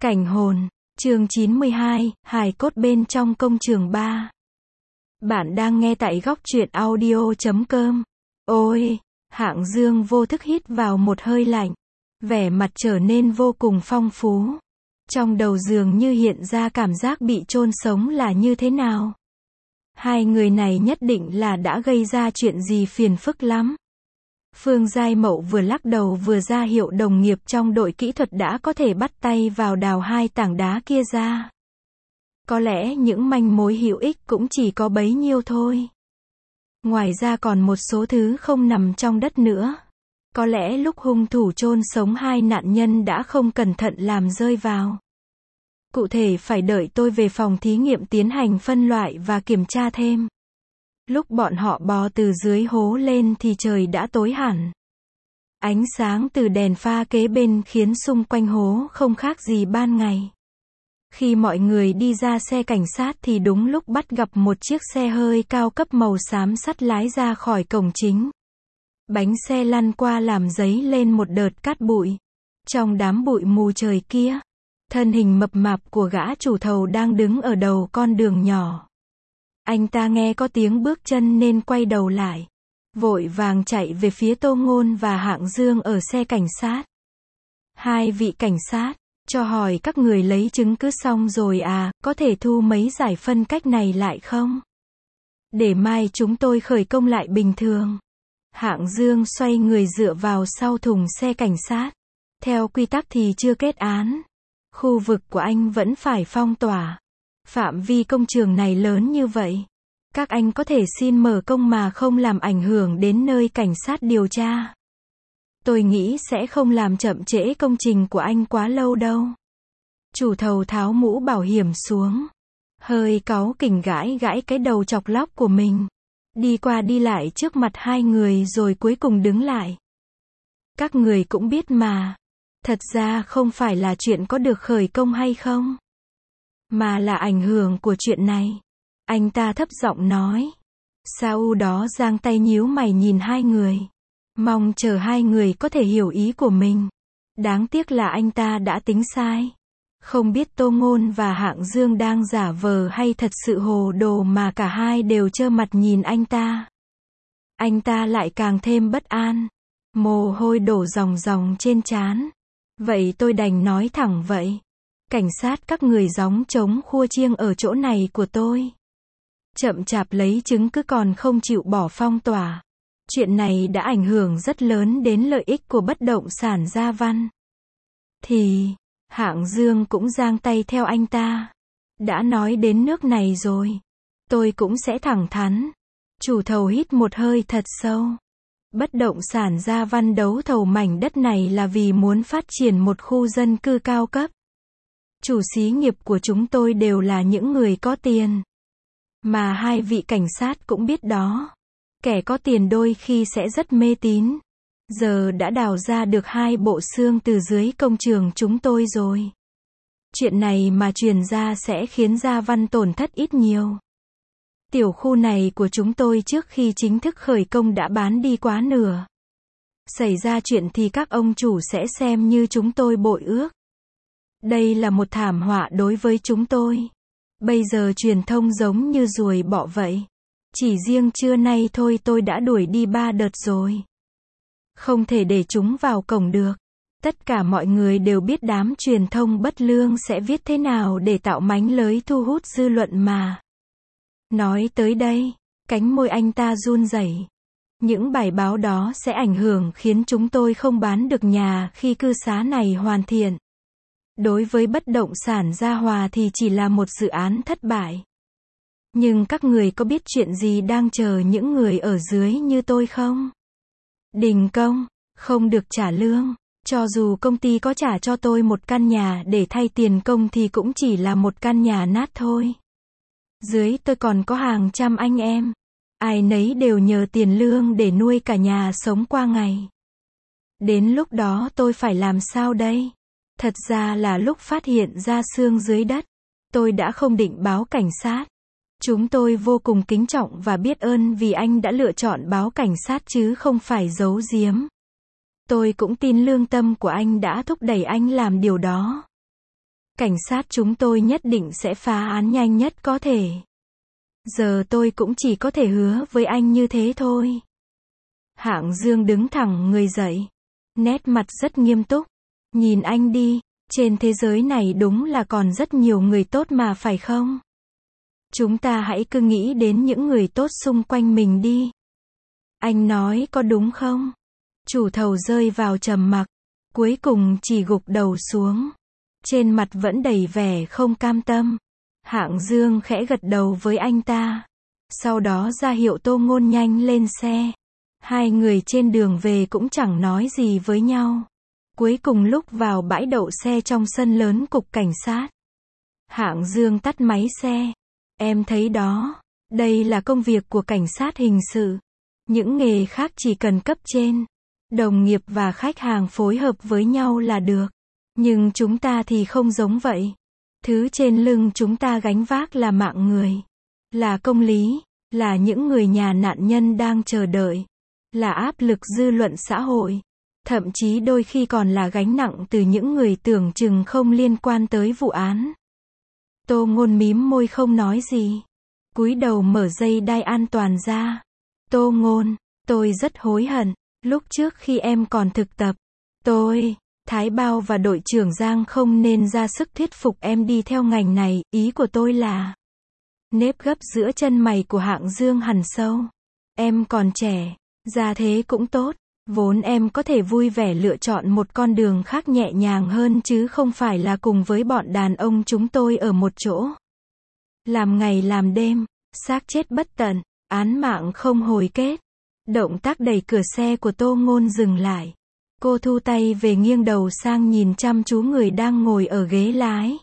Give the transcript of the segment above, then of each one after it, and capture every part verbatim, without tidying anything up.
Cảnh hồn, chương chín mươi hai, hài cốt bên trong công trường ba. Bạn đang nghe tại góc truyện audio chấm com. Ôi, Hạng Dương vô thức hít vào một hơi lạnh. Vẻ mặt trở nên vô cùng phong phú. Trong đầu dường như hiện ra cảm giác bị chôn sống là như thế nào. Hai người này nhất định là đã gây ra chuyện gì phiền phức lắm. Phương Giai Mậu vừa lắc đầu vừa ra hiệu đồng nghiệp trong đội kỹ thuật đã có thể bắt tay vào đào hai tảng đá kia ra. Có lẽ những manh mối hữu ích cũng chỉ có bấy nhiêu thôi. Ngoài ra còn một số thứ không nằm trong đất nữa. Có lẽ lúc hung thủ chôn sống hai nạn nhân đã không cẩn thận làm rơi vào. Cụ thể phải đợi tôi về phòng thí nghiệm tiến hành phân loại và kiểm tra thêm. Lúc bọn họ bò từ dưới hố lên thì trời đã tối hẳn. Ánh sáng từ đèn pha kế bên khiến xung quanh hố không khác gì ban ngày. Khi mọi người đi ra xe cảnh sát thì đúng lúc bắt gặp một chiếc xe hơi cao cấp màu xám sắt lái ra khỏi cổng chính. Bánh xe lăn qua làm dấy lên một đợt cát bụi. Trong đám bụi mù trời kia, thân hình mập mạp của gã chủ thầu đang đứng ở đầu con đường nhỏ. Anh ta nghe có tiếng bước chân nên quay đầu lại. Vội vàng chạy về phía Tô Ngôn và Hạng Dương ở xe cảnh sát. Hai vị cảnh sát, cho hỏi các người lấy chứng cứ xong rồi à, có thể thu mấy giải phân cách này lại không? Để mai chúng tôi khởi công lại bình thường. Hạng Dương xoay người dựa vào sau thùng xe cảnh sát. Theo quy tắc thì chưa kết án. Khu vực của anh vẫn phải phong tỏa. Phạm vi công trường này lớn như vậy. Các anh có thể xin mở công mà không làm ảnh hưởng đến nơi cảnh sát điều tra. Tôi nghĩ sẽ không làm chậm trễ công trình của anh quá lâu đâu. Chủ thầu tháo mũ bảo hiểm xuống. Hơi cáu kỉnh gãi gãi cái đầu chọc lóc của mình. Đi qua đi lại trước mặt hai người rồi cuối cùng đứng lại. Các người cũng biết mà. Thật ra không phải là chuyện có được khởi công hay không. Mà là ảnh hưởng của chuyện này. Anh ta thấp giọng nói. Sau đó giang tay nhíu mày nhìn hai người. Mong chờ hai người có thể hiểu ý của mình. Đáng tiếc là anh ta đã tính sai. Không biết Tô Ngôn và Hạng Dương đang giả vờ hay thật sự hồ đồ mà cả hai đều trơ mặt nhìn anh ta. Anh ta lại càng thêm bất an. Mồ hôi đổ ròng ròng trên trán. Vậy tôi đành nói thẳng vậy. Cảnh sát các người gióng trống khua chiêng ở chỗ này của tôi. Chậm chạp lấy chứng cứ còn không chịu bỏ phong tỏa. Chuyện này đã ảnh hưởng rất lớn đến lợi ích của bất động sản Gia Văn. Thì, Hạng Dương cũng giang tay theo anh ta. Đã nói đến nước này rồi. Tôi cũng sẽ thẳng thắn. Chủ thầu hít một hơi thật sâu. Bất động sản Gia Văn đấu thầu mảnh đất này là vì muốn phát triển một khu dân cư cao cấp. Chủ xí nghiệp của chúng tôi đều là những người có tiền. Mà hai vị cảnh sát cũng biết đó. Kẻ có tiền đôi khi sẽ rất mê tín. Giờ đã đào ra được hai bộ xương từ dưới công trường chúng tôi rồi. Chuyện này mà truyền ra sẽ khiến Gia Văn tổn thất ít nhiều. Tiểu khu này của chúng tôi trước khi chính thức khởi công đã bán đi quá nửa. Xảy ra chuyện thì các ông chủ sẽ xem như chúng tôi bội ước. Đây là một thảm họa đối với chúng tôi. Bây giờ truyền thông giống như ruồi bọ vậy. Chỉ riêng trưa nay thôi tôi đã đuổi đi ba đợt rồi. Không thể để chúng vào cổng được. Tất cả mọi người đều biết đám truyền thông bất lương sẽ viết thế nào để tạo mánh lới thu hút dư luận mà. Nói tới đây, cánh môi anh ta run rẩy. Những bài báo đó sẽ ảnh hưởng khiến chúng tôi không bán được nhà khi cư xá này hoàn thiện. Đối với bất động sản Gia Hòa thì chỉ là một dự án thất bại. Nhưng các người có biết chuyện gì đang chờ những người ở dưới như tôi không? Đình công, không được trả lương. Cho dù công ty có trả cho tôi một căn nhà để thay tiền công thì cũng chỉ là một căn nhà nát thôi. Dưới tôi còn có hàng trăm anh em. Ai nấy đều nhờ tiền lương để nuôi cả nhà sống qua ngày. Đến lúc đó tôi phải làm sao đây? Thật ra là lúc phát hiện ra xương dưới đất, tôi đã không định báo cảnh sát. Chúng tôi vô cùng kính trọng và biết ơn vì anh đã lựa chọn báo cảnh sát chứ không phải giấu giếm. Tôi cũng tin lương tâm của anh đã thúc đẩy anh làm điều đó. Cảnh sát chúng tôi nhất định sẽ phá án nhanh nhất có thể. Giờ tôi cũng chỉ có thể hứa với anh như thế thôi. Hạng Dương đứng thẳng người dậy. Nét mặt rất nghiêm túc. Nhìn anh đi, trên thế giới này đúng là còn rất nhiều người tốt mà phải không? Chúng ta hãy cứ nghĩ đến những người tốt xung quanh mình đi. Anh nói có đúng không? Chủ thầu rơi vào trầm mặc. Cuối cùng chỉ gục đầu xuống. Trên mặt vẫn đầy vẻ không cam tâm. Hạng Dương khẽ gật đầu với anh ta. Sau đó ra hiệu Tô Ngôn nhanh lên xe. Hai người trên đường về cũng chẳng nói gì với nhau. Cuối cùng lúc vào bãi đậu xe trong sân lớn cục cảnh sát. Hạng Dương tắt máy xe. Em thấy đó, đây là công việc của cảnh sát hình sự. Những nghề khác chỉ cần cấp trên, đồng nghiệp và khách hàng phối hợp với nhau là được. Nhưng chúng ta thì không giống vậy. Thứ trên lưng chúng ta gánh vác là mạng người. Là công lý, là những người nhà nạn nhân đang chờ đợi. Là áp lực dư luận xã hội. Thậm chí đôi khi còn là gánh nặng từ những người tưởng chừng không liên quan tới vụ án. Tô Ngôn mím môi không nói gì. Cúi đầu mở dây đai an toàn ra. Tô Ngôn, tôi rất hối hận. Lúc trước khi em còn thực tập, tôi, Thái Bao và đội trưởng Giang không nên ra sức thuyết phục em đi theo ngành này. Ý của tôi là... Nếp gấp giữa chân mày của Hạng Dương hằn sâu. Em còn trẻ, ra thế cũng tốt. Vốn em có thể vui vẻ lựa chọn một con đường khác nhẹ nhàng hơn chứ không phải là cùng với bọn đàn ông chúng tôi ở một chỗ. Làm ngày làm đêm, xác chết bất tận, án mạng không hồi kết. Động tác đẩy cửa xe của Tô Ngôn dừng lại. Cô thu tay về nghiêng đầu sang nhìn chăm chú người đang ngồi ở ghế lái.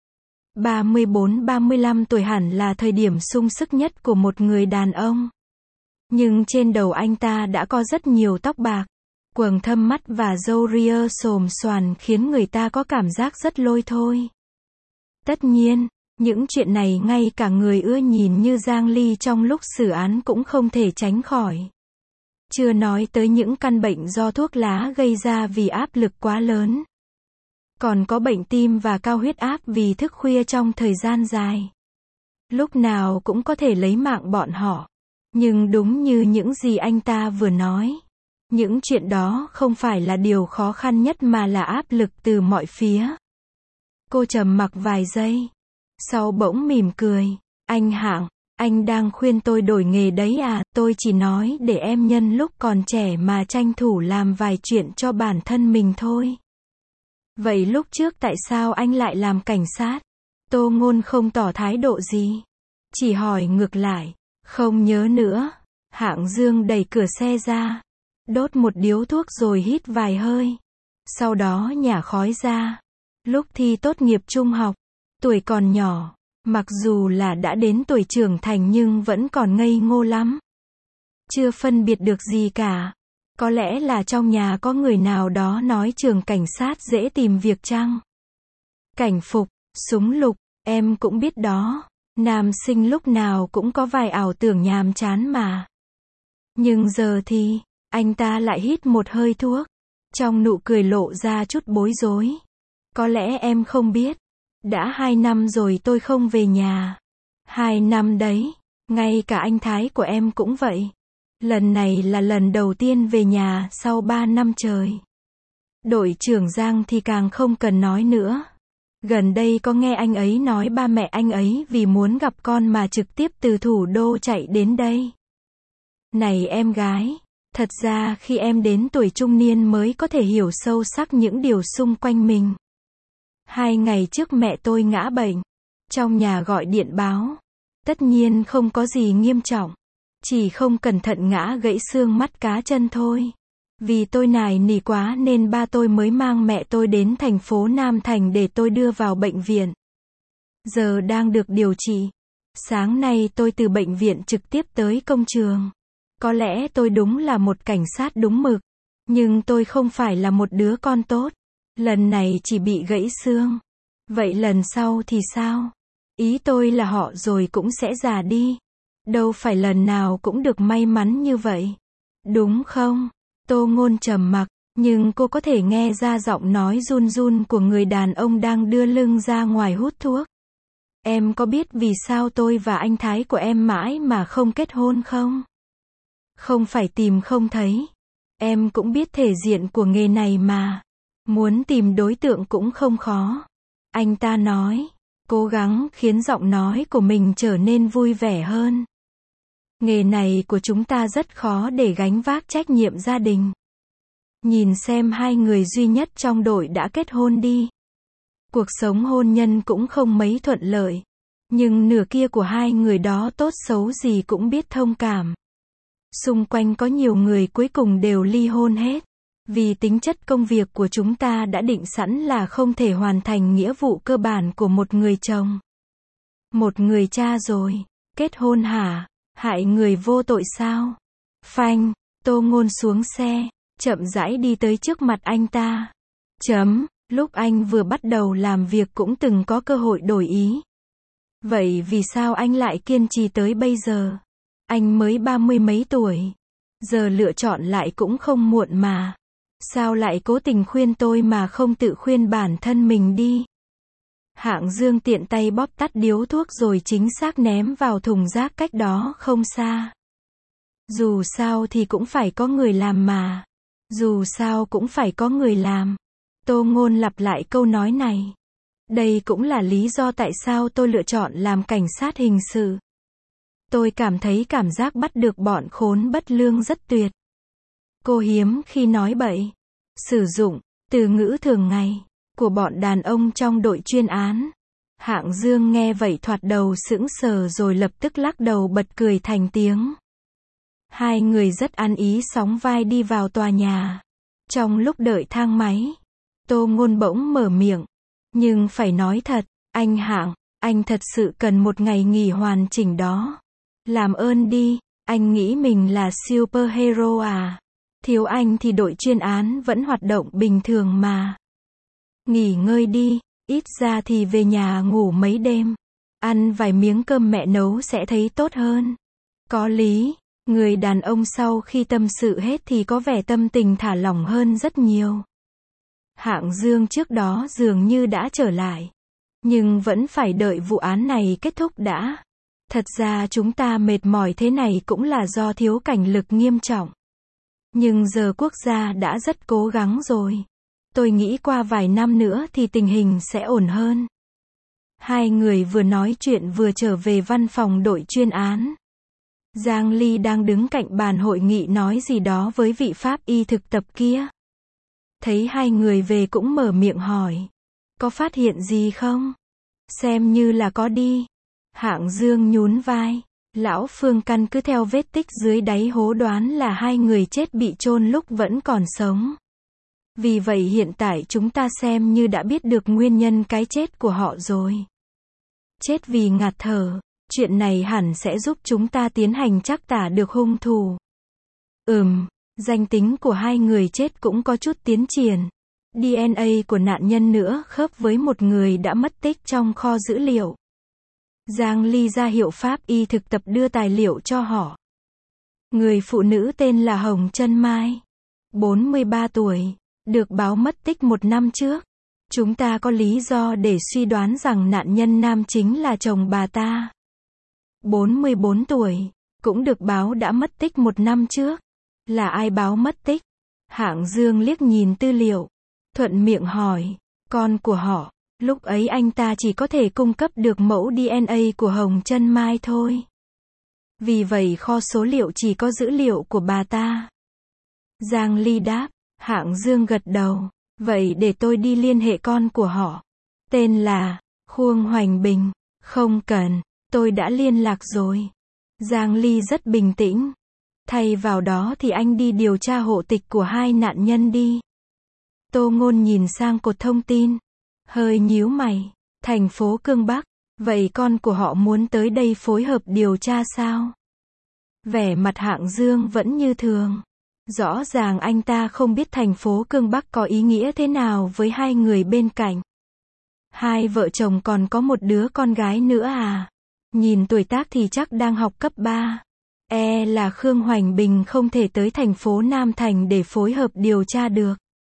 ba mươi bốn ba mươi lăm tuổi hẳn là thời điểm sung sức nhất của một người đàn ông. Nhưng trên đầu anh ta đã có rất nhiều tóc bạc, quầng thâm mắt và râu ria xồm xoàn khiến người ta có cảm giác rất lôi thôi. Tất nhiên, những chuyện này ngay cả người ưa nhìn như Giang Ly trong lúc xử án cũng không thể tránh khỏi. Chưa nói tới những căn bệnh do thuốc lá gây ra vì áp lực quá lớn. Còn có bệnh tim và cao huyết áp vì thức khuya trong thời gian dài. Lúc nào cũng có thể lấy mạng bọn họ. Nhưng đúng như những gì anh ta vừa nói, những chuyện đó không phải là điều khó khăn nhất mà là áp lực từ mọi phía. Cô trầm mặc vài giây, sau bỗng mỉm cười. Anh Hạng, anh đang khuyên tôi đổi nghề đấy à? Tôi chỉ nói để em nhân lúc còn trẻ mà tranh thủ làm vài chuyện cho bản thân mình thôi. Vậy lúc trước tại sao anh lại làm cảnh sát? Tô Ngôn không tỏ thái độ gì, chỉ hỏi ngược lại. Không nhớ nữa. Hạng Dương đẩy cửa xe ra, đốt một điếu thuốc rồi hít vài hơi. Sau đó nhả khói ra. Lúc thi tốt nghiệp trung học, tuổi còn nhỏ, mặc dù là đã đến tuổi trưởng thành nhưng vẫn còn ngây ngô lắm. Chưa phân biệt được gì cả. Có lẽ là trong nhà có người nào đó nói trường cảnh sát dễ tìm việc chăng? Cảnh phục, súng lục, em cũng biết đó. Nam sinh lúc nào cũng có vài ảo tưởng nhàm chán mà. Nhưng giờ thì, anh ta lại hít một hơi thuốc. Trong nụ cười lộ ra chút bối rối. Có lẽ em không biết. Đã hai năm rồi tôi không về nhà. Hai năm đấy. Ngay cả anh Thái của em cũng vậy. Lần này là lần đầu tiên về nhà sau ba năm trời. Đội trưởng Giang thì càng không cần nói nữa. Gần đây có nghe anh ấy nói ba mẹ anh ấy vì muốn gặp con mà trực tiếp từ thủ đô chạy đến đây. Này em gái, thật ra khi em đến tuổi trung niên mới có thể hiểu sâu sắc những điều xung quanh mình. Hai ngày trước mẹ tôi ngã bệnh. Trong nhà gọi điện báo. Tất nhiên không có gì nghiêm trọng. Chỉ không cẩn thận ngã gãy xương mắt cá chân thôi. Vì tôi nài nỉ quá nên ba tôi mới mang mẹ tôi đến thành phố Nam Thành để tôi đưa vào bệnh viện. Giờ đang được điều trị. Sáng nay tôi từ bệnh viện trực tiếp tới công trường. Có lẽ tôi đúng là một cảnh sát đúng mực. Nhưng tôi không phải là một đứa con tốt. Lần này chỉ bị gãy xương. Vậy lần sau thì sao? Ý tôi là họ rồi cũng sẽ già đi. Đâu phải lần nào cũng được may mắn như vậy. Đúng không? Tô Ngôn trầm mặc, Nhưng cô có thể nghe ra giọng nói run run của người đàn ông đang đưa lưng ra ngoài hút thuốc. Em có biết vì sao tôi và anh Thái của em mãi mà không kết hôn không? Không phải tìm không thấy. Em cũng biết thể diện của nghề này mà. Muốn tìm đối tượng cũng không khó. Anh ta nói, cố gắng khiến giọng nói của mình trở nên vui vẻ hơn. Nghề này của chúng ta rất khó để gánh vác trách nhiệm gia đình. Nhìn xem hai người duy nhất trong đội đã kết hôn đi. Cuộc sống hôn nhân cũng không mấy thuận lợi. Nhưng nửa kia của hai người đó tốt xấu gì cũng biết thông cảm. Xung quanh có nhiều người cuối cùng đều ly hôn hết. Vì tính chất công việc của chúng ta đã định sẵn là không thể hoàn thành nghĩa vụ cơ bản của một người chồng. Một người cha rồi. Kết hôn hả? Hại người vô tội sao? Phanh, Tô Ngôn xuống xe, chậm rãi đi tới trước mặt anh ta. Chấm, lúc anh vừa bắt đầu làm việc cũng từng có cơ hội đổi ý. Vậy vì sao anh lại kiên trì tới bây giờ? Anh mới ba mươi mấy tuổi. Giờ lựa chọn lại cũng không muộn mà. Sao lại cố tình khuyên tôi mà không tự khuyên bản thân mình đi? Hạng Dương tiện tay bóp tắt điếu thuốc rồi chính xác ném vào thùng rác cách đó không xa. Dù sao thì cũng phải có người làm mà. Dù sao cũng phải có người làm. Tô Ngôn lặp lại câu nói này. Đây cũng là lý do tại sao tôi lựa chọn làm cảnh sát hình sự. Tôi cảm thấy cảm giác bắt được bọn khốn bất lương rất tuyệt. Cô hiếm khi nói bậy. Sử dụng từ ngữ thường ngày của bọn đàn ông trong đội chuyên án. Hạng Dương nghe vậy thoạt đầu sững sờ rồi lập tức lắc đầu bật cười thành tiếng. Hai người rất ăn ý sóng vai đi vào tòa nhà. Trong lúc đợi thang máy, Tô Ngôn bỗng mở miệng. Nhưng phải nói thật, anh Hạng, anh thật sự cần một ngày nghỉ hoàn chỉnh đó. Làm ơn đi, anh nghĩ mình là superhero à? Thiếu anh thì đội chuyên án vẫn hoạt động bình thường mà. Nghỉ ngơi đi, ít ra thì về nhà ngủ mấy đêm. Ăn vài miếng cơm mẹ nấu sẽ thấy tốt hơn. Có lý, người đàn ông sau khi tâm sự hết thì có vẻ tâm tình thả lỏng hơn rất nhiều. Hạng Dương trước đó dường như đã trở lại. Nhưng vẫn phải đợi vụ án này kết thúc đã. Thật ra chúng ta mệt mỏi thế này cũng là do thiếu cảnh lực nghiêm trọng. Nhưng giờ quốc gia đã rất cố gắng rồi. Tôi nghĩ qua vài năm nữa thì tình hình sẽ ổn hơn. Hai người vừa nói chuyện vừa trở về văn phòng đội chuyên án. Giang Ly đang đứng cạnh bàn hội nghị nói gì đó với vị pháp y thực tập kia. Thấy hai người về cũng mở miệng hỏi. Có phát hiện gì không? Xem như là có đi. Hạng Dương nhún vai. Lão Phương căn cứ theo vết tích dưới đáy hố đoán là hai người chết bị chôn lúc vẫn còn sống. Vì vậy hiện tại chúng ta xem như đã biết được nguyên nhân cái chết của họ rồi. Chết vì ngạt thở. Chuyện này hẳn sẽ giúp chúng ta tiến hành trắc tả được hung thủ. Ừm, danh tính của hai người chết cũng có chút tiến triển. đê en a của nạn nhân nữa khớp với một người đã mất tích trong kho dữ liệu. Giang Ly ra hiệu pháp y thực tập đưa tài liệu cho họ. Người phụ nữ tên là Hồng Chân Mai. bốn mươi ba tuổi. Được báo mất tích một năm trước. Chúng ta có lý do để suy đoán rằng nạn nhân nam chính là chồng bà ta. bốn mươi bốn tuổi. Cũng được báo đã mất tích một năm trước. Là ai báo mất tích? Hạng Dương liếc nhìn tư liệu. Thuận miệng hỏi. Con của họ. Lúc ấy anh ta chỉ có thể cung cấp được mẫu đê en a của Hồng Chân Mai thôi. Vì vậy kho số liệu chỉ có dữ liệu của bà ta. Giang Ly đáp. Hạng Dương gật đầu. Vậy để tôi đi liên hệ con của họ. Tên là Khuông Hoành Bình. Không cần, tôi đã liên lạc rồi. Giang Ly rất bình tĩnh. Thay vào đó thì anh đi điều tra hộ tịch của hai nạn nhân đi. Tô Ngôn nhìn sang cột thông tin. Hơi nhíu mày. Thành phố Cương Bắc. Vậy con của họ muốn tới đây phối hợp điều tra sao? Vẻ mặt Hạng Dương vẫn như thường. Rõ ràng anh ta không biết thành phố Cương Bắc có ý nghĩa thế nào với hai người bên cạnh. Hai vợ chồng còn có một đứa con gái nữa à? Nhìn tuổi tác thì chắc đang học cấp ba. E là Khương Hoành Bình không thể tới thành phố Nam Thành để phối hợp điều tra được.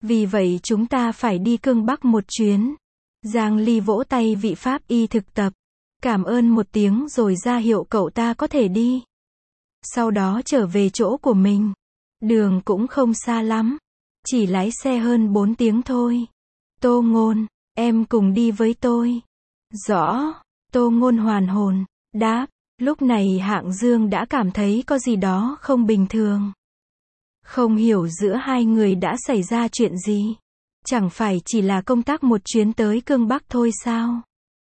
Vì vậy chúng ta phải đi Cương Bắc một chuyến. Giang Ly vỗ tay vị pháp y thực tập. Cảm ơn một tiếng rồi ra hiệu cậu ta có thể đi. Sau đó trở về chỗ của mình. Đường cũng không xa lắm. Chỉ lái xe hơn bốn tiếng thôi. Tô Ngôn, em cùng đi với tôi. Rõ. Tô Ngôn hoàn hồn, đáp. Lúc này Hạng Dương đã cảm thấy có gì đó không bình thường. Không hiểu giữa hai người đã xảy ra chuyện gì. Chẳng phải chỉ là công tác một chuyến tới Cương Bắc thôi sao?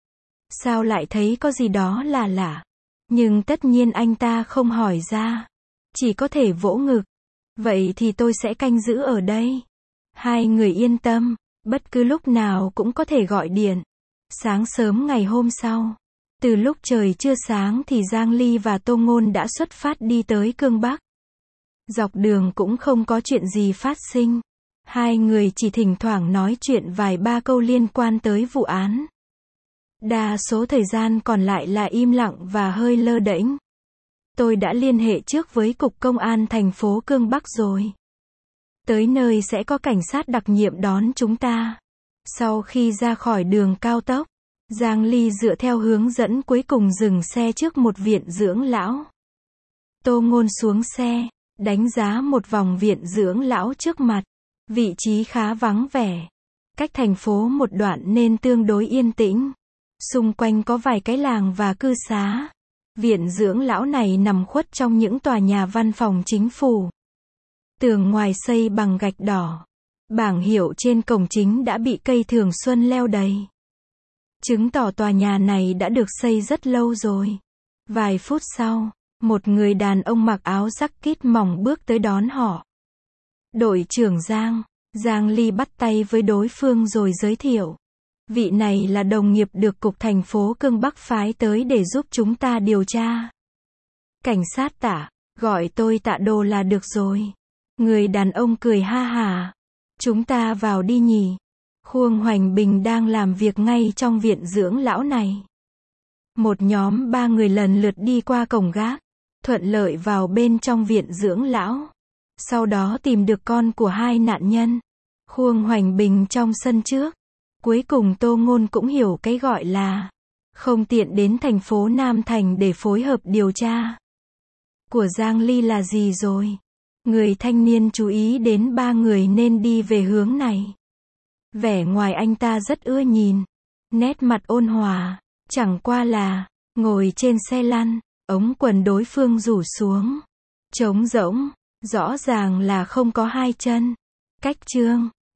Sao lại thấy có gì đó là lạ? Nhưng tất nhiên anh ta không hỏi ra. Chỉ có thể vỗ ngực. Vậy thì tôi sẽ canh giữ ở đây. Hai người yên tâm, bất cứ lúc nào cũng có thể gọi điện. Sáng sớm ngày hôm sau, từ lúc trời chưa sáng thì Giang Ly và Tô Ngôn đã xuất phát đi tới Cương Bắc. Dọc đường cũng không có chuyện gì phát sinh. Hai người chỉ thỉnh thoảng nói chuyện vài ba câu liên quan tới vụ án. Đa số thời gian còn lại là im lặng và hơi lơ đễnh. Tôi đã liên hệ trước với Cục Công an thành phố Cương Bắc rồi. Tới nơi sẽ có cảnh sát đặc nhiệm đón chúng ta. Sau khi ra khỏi đường cao tốc, Giang Ly dựa theo hướng dẫn cuối cùng dừng xe trước một viện dưỡng lão. Tô Ngôn xuống xe, đánh giá một vòng viện dưỡng lão trước mặt. Vị trí khá vắng vẻ. Cách thành phố một đoạn nên tương đối yên tĩnh. Xung quanh có vài cái làng và cư xá. Viện dưỡng lão này nằm khuất trong những tòa nhà văn phòng chính phủ. Tường ngoài xây bằng gạch đỏ. Bảng hiệu trên cổng chính đã bị cây thường xuân leo đầy. Chứng tỏ tòa nhà này đã được xây rất lâu rồi. Vài phút sau, một người đàn ông mặc áo jacket mỏng bước tới đón họ. Đội trưởng Giang. Giang Ly bắt tay với đối phương rồi giới thiệu. Vị này là đồng nghiệp được Cục thành phố Cương Bắc phái tới để giúp chúng ta điều tra. Cảnh sát Tạ, gọi tôi Tạ Đồ là được rồi. Người đàn ông cười ha hả. Chúng ta vào đi nhỉ. Khuông Hoành Bình đang làm việc ngay trong viện dưỡng lão này. Một nhóm ba người lần lượt đi qua cổng gác, thuận lợi vào bên trong viện dưỡng lão. Sau đó tìm được con của hai nạn nhân. Khuông Hoành Bình trong sân trước. Cuối cùng Tô Ngôn cũng hiểu cái gọi là không tiện đến thành phố Nam Thành để phối hợp điều tra của Giang Ly là gì rồi. Người thanh niên chú ý đến ba người nên đi về hướng này. Vẻ ngoài anh ta rất ưa nhìn. Nét mặt ôn hòa. Chẳng qua là ngồi trên xe lăn, ống quần đối phương rủ xuống. Trống rỗng. Rõ ràng là không có hai chân. Cách chương